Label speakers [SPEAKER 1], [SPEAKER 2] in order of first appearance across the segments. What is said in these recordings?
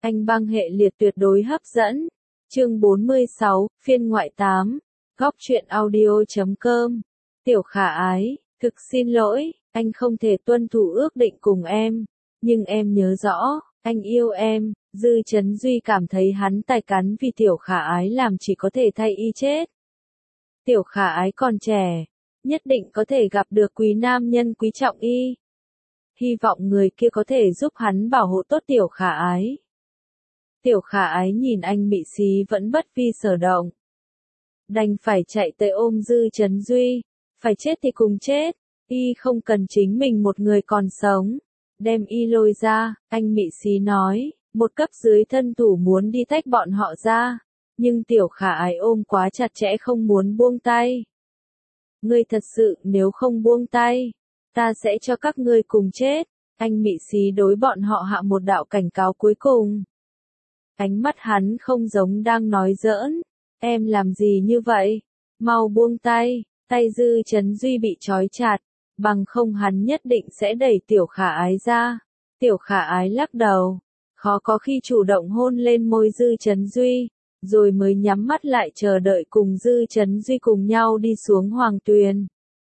[SPEAKER 1] Anh băng hệ liệt tuyệt đối hấp dẫn. Chương 46, phiên ngoại 8. Góc truyện audio.com. Tiểu Khả Ái, thực xin lỗi, anh không thể tuân thủ ước định cùng em. Nhưng em nhớ rõ, anh yêu em. Dư Chấn Duy cảm thấy hắn tài cán vì Tiểu Khả Ái làm chỉ có thể thay y chết. Tiểu Khả Ái còn trẻ, nhất định có thể gặp được quý nam nhân quý trọng y. Hy vọng người kia có thể giúp hắn bảo hộ tốt Tiểu Khả Ái. Tiểu Khả Ái nhìn anh Mị Xí vẫn bất vi sở động. Đành phải chạy tới ôm Dư Chấn Duy. Phải chết thì cùng chết. Y không cần chính mình một người còn sống. Đem y lôi ra, anh Mị Xí nói. Một cấp dưới thân thủ muốn đi tách bọn họ ra. Nhưng Tiểu Khả Ái ôm quá chặt chẽ không muốn buông tay. Ngươi thật sự nếu không buông tay, ta sẽ cho các ngươi cùng chết. Anh Mị Xí đối bọn họ hạ một đạo cảnh cáo cuối cùng. Ánh mắt hắn không giống đang nói giỡn. Em làm gì như vậy? Mau buông tay. Tay Dư Chấn Duy bị trói chặt. Bằng không hắn nhất định sẽ đẩy Tiểu Khả Ái ra. Tiểu Khả Ái lắc đầu. Khó có khi chủ động hôn lên môi Dư Chấn Duy. Rồi mới nhắm mắt lại chờ đợi cùng Dư Chấn Duy cùng nhau đi xuống Hoàng Tuyền.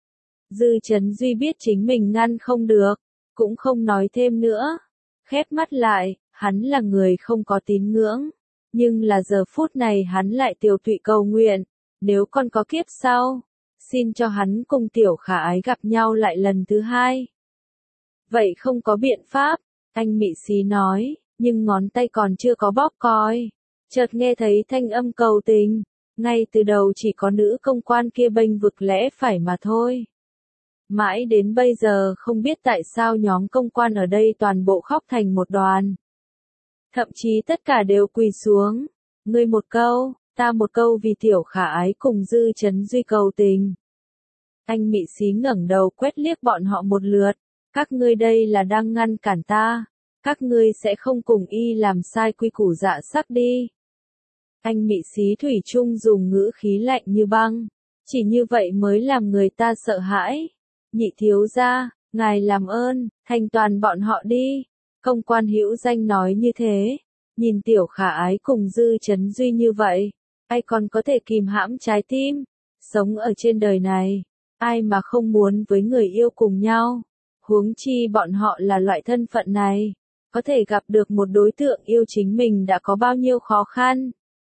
[SPEAKER 1] Dư Chấn Duy biết chính mình ngăn không được. Cũng không nói thêm nữa. Khép mắt lại. Hắn là người không có tín ngưỡng, nhưng là giờ phút này hắn lại tiểu tụy cầu nguyện, nếu còn có kiếp sau, xin cho hắn cùng Tiểu Khả Ái gặp nhau lại lần thứ hai. Vậy không có biện pháp, anh Mị Xí nói, nhưng ngón tay còn chưa có bóp còi, chợt nghe thấy thanh âm cầu tình, ngay từ đầu chỉ có nữ công quan kia bênh vực lẽ phải mà thôi. Mãi đến bây giờ không biết tại sao nhóm công quan ở đây toàn bộ khóc thành một đoàn. Thậm chí tất cả đều quỳ xuống. Ngươi một câu, ta một câu vì Tiểu Khả Ái cùng Dư Chấn Duy cầu tình. Anh Mị Xí ngẩng đầu quét liếc bọn họ một lượt. Các ngươi đây là đang ngăn cản ta. Các ngươi sẽ không cùng y làm sai quy củ dạ sắc đi. Anh Mị Xí thủy chung dùng ngữ khí lạnh như băng. Chỉ như vậy mới làm người ta sợ hãi. Nhị thiếu gia, ngài làm ơn, thanh toàn bọn họ đi. Công quan hữu danh nói như thế, nhìn Tiểu Khả Ái cùng Dư Chấn Duy như vậy, ai còn có thể kìm hãm trái tim, sống ở trên đời này, ai mà không muốn với người yêu cùng nhau, huống chi bọn họ là loại thân phận này, có thể gặp được một đối tượng yêu chính mình đã có bao nhiêu khó khăn.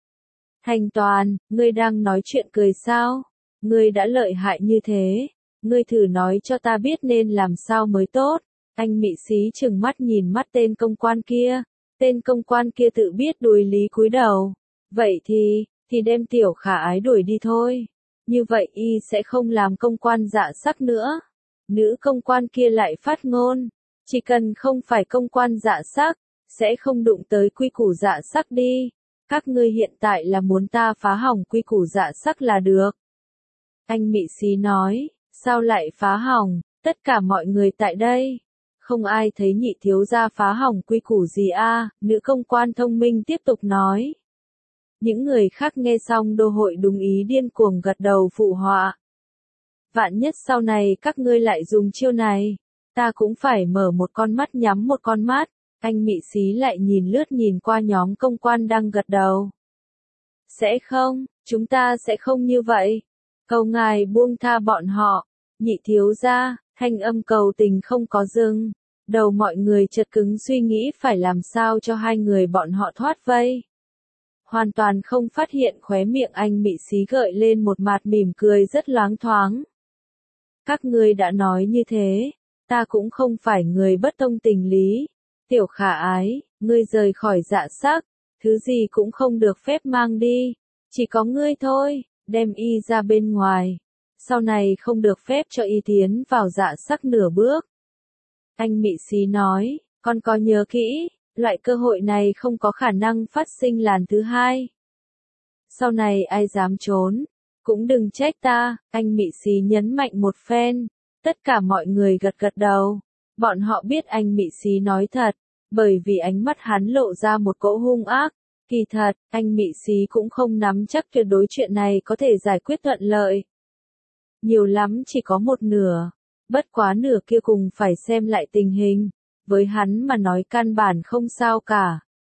[SPEAKER 1] Thanh toàn, ngươi đang nói chuyện cười sao? Ngươi đã lợi hại như thế, ngươi thử nói cho ta biết nên làm sao mới tốt. Anh Mị Xí chừng mắt nhìn mắt tên công quan kia. Tên công quan kia tự biết đùi lý cúi đầu. Vậy thì đem Tiểu Khả Ái đuổi đi thôi. Như vậy y sẽ không làm công quan dạ sắc nữa. Nữ công quan kia lại phát ngôn. Chỉ cần không phải công quan dạ sắc, sẽ không đụng tới quy củ dạ sắc đi. Các ngươi hiện tại là muốn ta phá hỏng quy củ dạ sắc là được. Anh Mị Xí nói, sao lại phá hỏng, tất cả mọi người tại đây. Không ai thấy nhị thiếu gia phá hỏng quy củ gì a? Nữ công quan thông minh tiếp tục nói. Những người khác nghe xong đô hội đúng ý điên cuồng gật đầu phụ họa. Vạn nhất sau này các ngươi lại dùng chiêu này, ta cũng phải mở một con mắt nhắm một con mắt. Anh Mị Xí lại nhìn qua nhóm công quan đang gật đầu. Sẽ không, chúng ta sẽ không như vậy. Cầu ngài buông tha bọn họ. Nhị thiếu gia, thanh âm cầu tình không có dừng. Đầu mọi người chợt cứng suy nghĩ phải làm sao cho hai người bọn họ thoát vây. Hoàn toàn không phát hiện khóe miệng anh Mị Xí gợi lên một mặt mỉm cười rất loáng thoáng. Các ngươi đã nói như thế, ta cũng không phải người bất thông tình lý. Tiểu Khả Ái, ngươi rời khỏi dạ sắc, thứ gì cũng không được phép mang đi. Chỉ có ngươi thôi, đem y ra bên ngoài. Sau này không được phép cho y tiến vào dạ sắc nửa bước. Anh Mị Xí nói, con có nhớ kỹ, loại cơ hội này không có khả năng phát sinh lần thứ hai. Sau này ai dám trốn, cũng đừng trách ta, anh Mị Xí nhấn mạnh một phen. Tất cả mọi người gật gật đầu. Bọn họ biết anh Mị Xí nói thật, bởi vì ánh mắt hắn lộ ra một cỗ hung ác. Kỳ thật, anh Mị Xí cũng không nắm chắc tuyệt đối chuyện này có thể giải quyết thuận lợi. Nhiều lắm chỉ có một nửa. Bất quá nửa kia cùng phải xem lại tình hình. Với hắn mà nói căn bản không sao cả.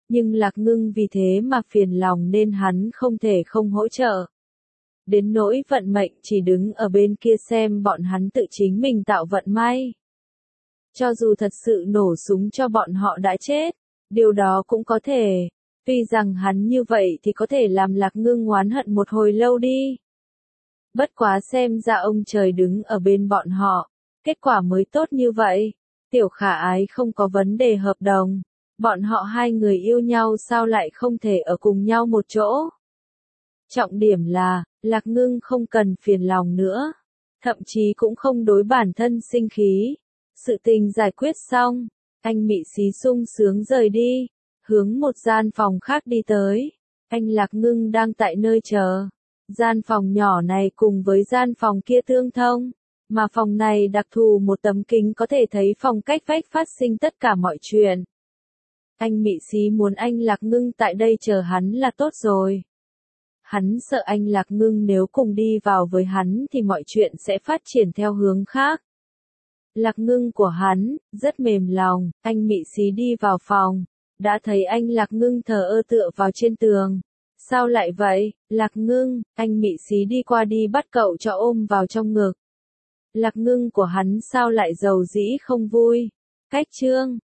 [SPEAKER 1] Nhưng Lạc Ngưng vì thế mà phiền lòng nên hắn không thể không hỗ trợ. Đến nỗi vận mệnh chỉ đứng ở bên kia xem bọn hắn tự chính mình tạo vận may. Cho dù thật sự nổ súng cho bọn họ đã chết, điều đó cũng có thể. Tuy rằng hắn như vậy thì có thể làm Lạc Ngưng oán hận một hồi lâu đi. Bất quá xem ra ông trời đứng ở bên bọn họ, kết quả mới tốt như vậy. Tiểu Khả Ái không có vấn đề hợp đồng, bọn họ hai người yêu nhau sao lại không thể ở cùng nhau một chỗ. Trọng điểm là, Lạc Ngưng không cần phiền lòng nữa, thậm chí cũng không đối bản thân sinh khí. Sự tình giải quyết xong, anh Mị Xí sung sướng rời đi, hướng một gian phòng khác đi tới. Anh Lạc Ngưng đang tại nơi chờ. Gian phòng nhỏ này cùng với gian phòng kia tương thông, mà phòng này đặc thù một tấm kính có thể thấy phòng cách vách phát sinh tất cả mọi chuyện. Anh Mị Xí muốn anh Lạc Ngưng tại đây chờ hắn là tốt rồi. Hắn sợ anh Lạc Ngưng nếu cùng đi vào với hắn thì mọi chuyện sẽ phát triển theo hướng khác. Lạc Ngưng của hắn, rất mềm lòng, anh Mị Xí đi vào phòng, đã thấy anh Lạc Ngưng thờ ơ tựa vào trên tường. Sao lại vậy, Lạc Ngưng, anh Mị Xí đi qua đi bắt cậu cho ôm vào trong ngực. Lạc Ngưng của hắn sao lại giàu dĩ không vui. Cách chương